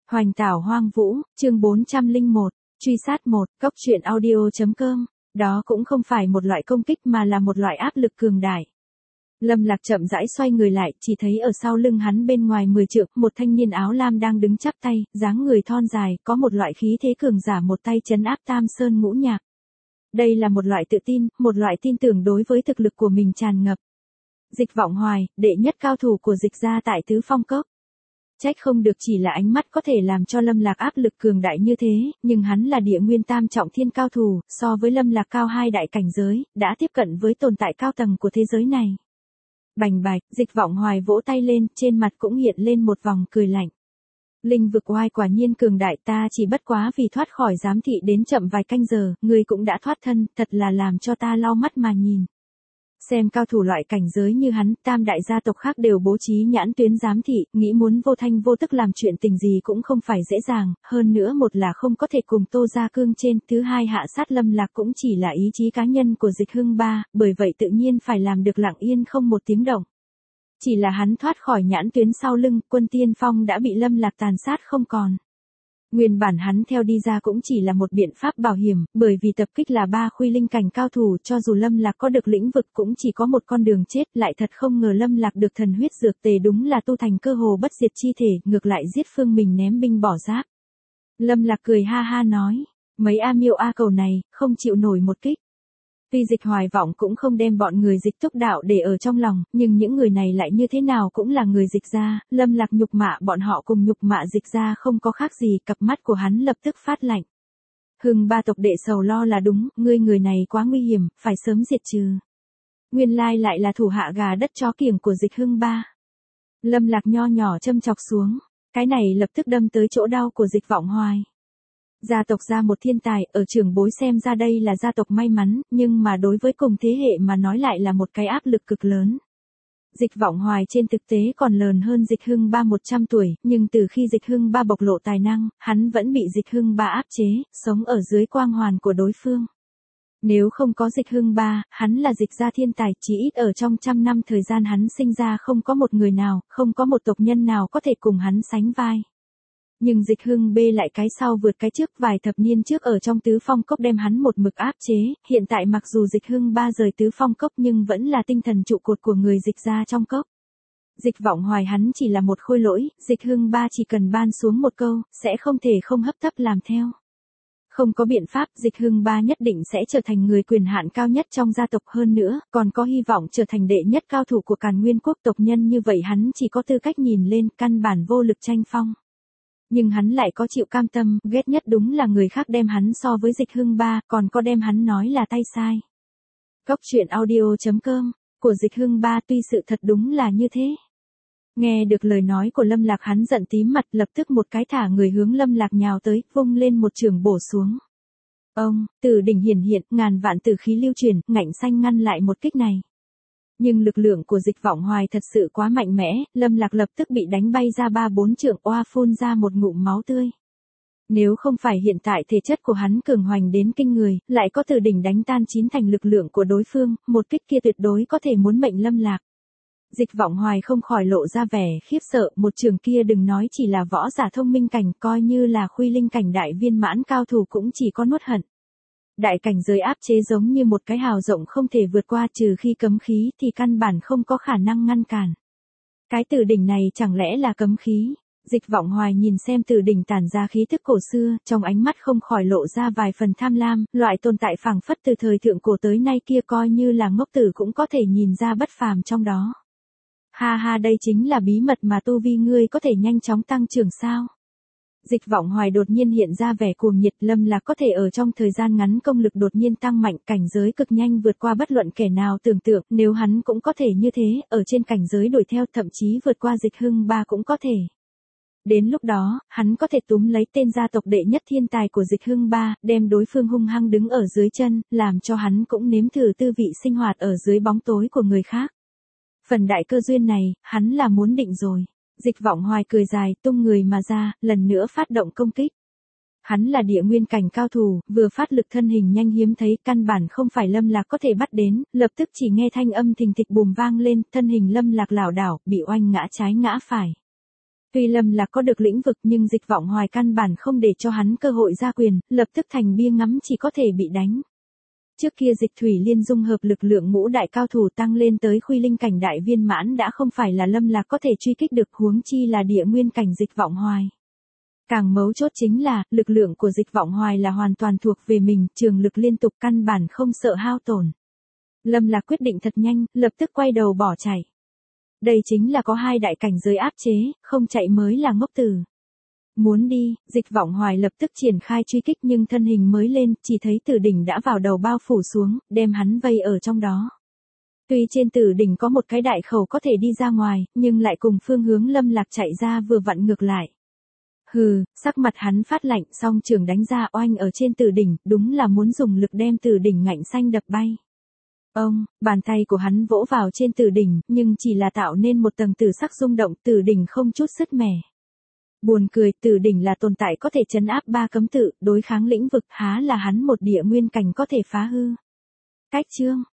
Hoành tảo hoang vũ, chương 401, truy sát 1, cốc truyện audio.com. Đó cũng không phải một loại công kích mà là một loại áp lực cường đại. Lâm Lạc chậm rãi xoay người lại, chỉ thấy ở sau lưng hắn bên ngoài 10 trượng, một thanh niên áo lam đang đứng chắp tay, dáng người thon dài, có một loại khí thế cường giả một tay trấn áp Tam Sơn Ngũ Nhạc. Đây là một loại tự tin, một loại tin tưởng đối với thực lực của mình tràn ngập. Dịch Vọng Hoài, đệ nhất cao thủ của Dịch gia tại Tứ Phong Cốc. Trách không được chỉ là ánh mắt có thể làm cho Lâm Lạc áp lực cường đại như thế, nhưng hắn là địa nguyên tam trọng thiên cao thủ, so với Lâm Lạc cao 2 đại cảnh giới, đã tiếp cận với tồn tại cao tầng của thế giới này. Bành bạch, Dịch Vọng Hoài vỗ tay lên, trên mặt cũng hiện lên một vòng cười lạnh. Linh vực oai quả nhiên cường đại, ta chỉ bất quá vì thoát khỏi giám thị đến chậm vài canh giờ, ngươi cũng đã thoát thân, thật là làm cho ta lau mắt mà nhìn. Xem cao thủ loại cảnh giới như hắn, tam đại gia tộc khác đều bố trí nhãn tuyến giám thị, nghĩ muốn vô thanh vô tức làm chuyện tình gì cũng không phải dễ dàng, hơn nữa một là không có thể cùng Tô Gia Cương trên, thứ hai hạ sát Lâm Lạc cũng chỉ là ý chí cá nhân của Dịch Hưng Ba, bởi vậy tự nhiên phải làm được lặng yên không một tiếng động. Chỉ là hắn thoát khỏi nhãn tuyến sau lưng, Quân Tiên Phong đã bị Lâm Lạc tàn sát không còn. Nguyên bản hắn theo đi ra cũng chỉ là một biện pháp bảo hiểm, bởi vì tập kích là 3 khuy linh cảnh cao thủ, cho dù Lâm Lạc có được lĩnh vực cũng chỉ có một con đường chết, lại thật không ngờ Lâm Lạc được thần huyết dược tề đúng là tu thành cơ hồ bất diệt chi thể, ngược lại giết Phương Mình ném binh bỏ giáp. Lâm Lạc cười ha ha nói, mấy A Miêu A Cầu này, không chịu nổi một kích. Tuy Dịch Hoài Vọng cũng không đem bọn người Dịch Túc Đạo để ở trong lòng, nhưng những người này lại như thế nào cũng là người Dịch gia, Lâm Lạc nhục mạ bọn họ cùng nhục mạ Dịch gia không có khác gì, cặp mắt của hắn lập tức phát lạnh. Hưng Ba tộc đệ sầu lo là đúng, ngươi người này quá nguy hiểm, phải sớm diệt trừ. Nguyên lai lại là thủ hạ gà đất chó kiểng của Dịch Hưng Ba. Lâm Lạc nho nhỏ châm chọc xuống, cái này lập tức đâm tới chỗ đau của Dịch Vọng Hoài. Gia tộc ra một thiên tài, ở trưởng bối xem ra đây là gia tộc may mắn, nhưng mà đối với cùng thế hệ mà nói lại là một cái áp lực cực lớn. Dịch Vọng Hoài trên thực tế còn lớn hơn Dịch Hưng Ba 100 tuổi, nhưng từ khi Dịch Hưng Ba bộc lộ tài năng, hắn vẫn bị Dịch Hưng Ba áp chế, sống ở dưới quang hoàn của đối phương. Nếu không có Dịch Hưng Ba, hắn là Dịch gia thiên tài, chỉ ít ở trong 100 năm thời gian hắn sinh ra không có một người nào, không có một tộc nhân nào có thể cùng hắn sánh vai. Nhưng Dịch Hưng B lại cái sau vượt cái trước, vài thập niên trước ở trong Tứ Phong Cốc đem hắn một mực áp chế, hiện tại mặc dù Dịch Hưng Ba rời Tứ Phong Cốc nhưng vẫn là tinh thần trụ cột của người Dịch gia trong cốc. Dịch Vọng Hoài hắn chỉ là một khôi lỗi, Dịch Hưng Ba chỉ cần ban xuống một câu, sẽ không thể không hấp tấp làm theo. Không có biện pháp, Dịch Hưng Ba nhất định sẽ trở thành người quyền hạn cao nhất trong gia tộc, hơn nữa, còn có hy vọng trở thành đệ nhất cao thủ của Càn Nguyên quốc, tộc nhân như vậy hắn chỉ có tư cách nhìn lên, căn bản vô lực tranh phong. Nhưng hắn lại có chịu cam tâm, ghét nhất đúng là người khác đem hắn so với Dịch Hưng Ba, còn có đem hắn nói là tay sai. Cốc truyện audio.com, của Dịch Hưng Ba tuy sự thật đúng là như thế. Nghe được lời nói của Lâm Lạc hắn giận tím mặt, lập tức một cái thả người hướng Lâm Lạc nhào tới, vung lên một chưởng bổ xuống. Ông, từ đỉnh hiển hiện, ngàn vạn tử khí lưu truyền, ngạnh xanh ngăn lại một kích này. Nhưng lực lượng của Dịch Vọng Hoài thật sự quá mạnh mẽ, Lâm Lạc lập tức bị đánh bay ra 3-4 trượng, oa phun ra một ngụm máu tươi. Nếu không phải hiện tại thể chất của hắn cường hoành đến kinh người, lại có từ đỉnh đánh tan chín thành lực lượng của đối phương, một kích kia tuyệt đối có thể muốn mệnh Lâm Lạc. Dịch Vọng Hoài không khỏi lộ ra vẻ khiếp sợ, một trường kia đừng nói chỉ là võ giả thông minh cảnh, coi như là khuy linh cảnh đại viên mãn cao thủ cũng chỉ có nuốt hận. Đại cảnh giới áp chế giống như một cái hào rộng không thể vượt qua, trừ khi cấm khí thì căn bản không có khả năng ngăn cản. Cái tử đỉnh này chẳng lẽ là cấm khí? Dịch Vọng Hoài nhìn xem tử đỉnh tản ra khí thức cổ xưa, trong ánh mắt không khỏi lộ ra vài phần tham lam, loại tồn tại phảng phất từ thời thượng cổ tới nay kia coi như là ngốc tử cũng có thể nhìn ra bất phàm trong đó. Ha ha, đây chính là bí mật mà tu vi ngươi có thể nhanh chóng tăng trưởng sao? Dịch Vọng Hoài đột nhiên hiện ra vẻ cuồng nhiệt, Lâm Lạc có thể ở trong thời gian ngắn công lực đột nhiên tăng mạnh, cảnh giới cực nhanh vượt qua bất luận kẻ nào tưởng tượng, nếu hắn cũng có thể như thế, ở trên cảnh giới đuổi theo, thậm chí vượt qua Dịch Hưng Ba cũng có thể. Đến lúc đó, hắn có thể túm lấy tên gia tộc đệ nhất thiên tài của Dịch Hưng Ba, đem đối phương hung hăng đứng ở dưới chân, làm cho hắn cũng nếm thử tư vị sinh hoạt ở dưới bóng tối của người khác. Phần đại cơ duyên này, hắn là muốn định rồi. Dịch Vọng Hoài cười dài, tung người mà ra, lần nữa phát động công kích. Hắn là địa nguyên cảnh cao thủ, vừa phát lực thân hình nhanh hiếm thấy, căn bản không phải Lâm Lạc có thể bắt đến, lập tức chỉ nghe thanh âm thình thịch bùm vang lên, thân hình Lâm Lạc lảo đảo, bị oanh ngã trái ngã phải. Tuy Lâm Lạc có được lĩnh vực nhưng Dịch Vọng Hoài căn bản không để cho hắn cơ hội ra quyền, lập tức thành bia ngắm chỉ có thể bị đánh. Trước kia Dịch Thủy Liên dung hợp lực lượng ngũ đại cao thủ tăng lên tới Khuy Linh cảnh đại viên mãn đã không phải là Lâm Lạc có thể truy kích được, huống chi là địa nguyên cảnh Dịch Vọng Hoài. Càng mấu chốt chính là, lực lượng của Dịch Vọng Hoài là hoàn toàn thuộc về mình, trường lực liên tục căn bản không sợ hao tổn. Lâm Lạc quyết định thật nhanh, lập tức quay đầu bỏ chạy. Đây chính là có hai đại cảnh giới áp chế, không chạy mới là ngốc tử. Muốn đi, Dịch Vọng Hoài lập tức triển khai truy kích nhưng thân hình mới lên, chỉ thấy Tử Đỉnh đã vào đầu bao phủ xuống, đem hắn vây ở trong đó. Tuy trên Tử Đỉnh có một cái đại khẩu có thể đi ra ngoài, nhưng lại cùng phương hướng Lâm Lạc chạy ra vừa vặn ngược lại. Hừ, sắc mặt hắn phát lạnh, song trường đánh ra oanh ở trên Tử Đỉnh, đúng là muốn dùng lực đem Tử Đỉnh ngạnh xanh đập bay. Bàn tay của hắn vỗ vào trên Tử Đỉnh, nhưng chỉ là tạo nên một tầng tử sắc rung động, Tử Đỉnh không chút sứt mẻ. Buồn cười, Tử Đỉnh là tồn tại có thể trấn áp 3 cấm tự, đối kháng lĩnh vực, há là hắn một địa nguyên cảnh có thể phá hư. Cách chương